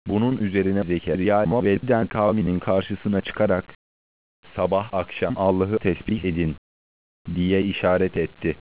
Bunun üzerine Zekeriya Moab'den kavminin karşısına çıkarak, sabah akşam Allah'ı tesbih edin diye işaret etti.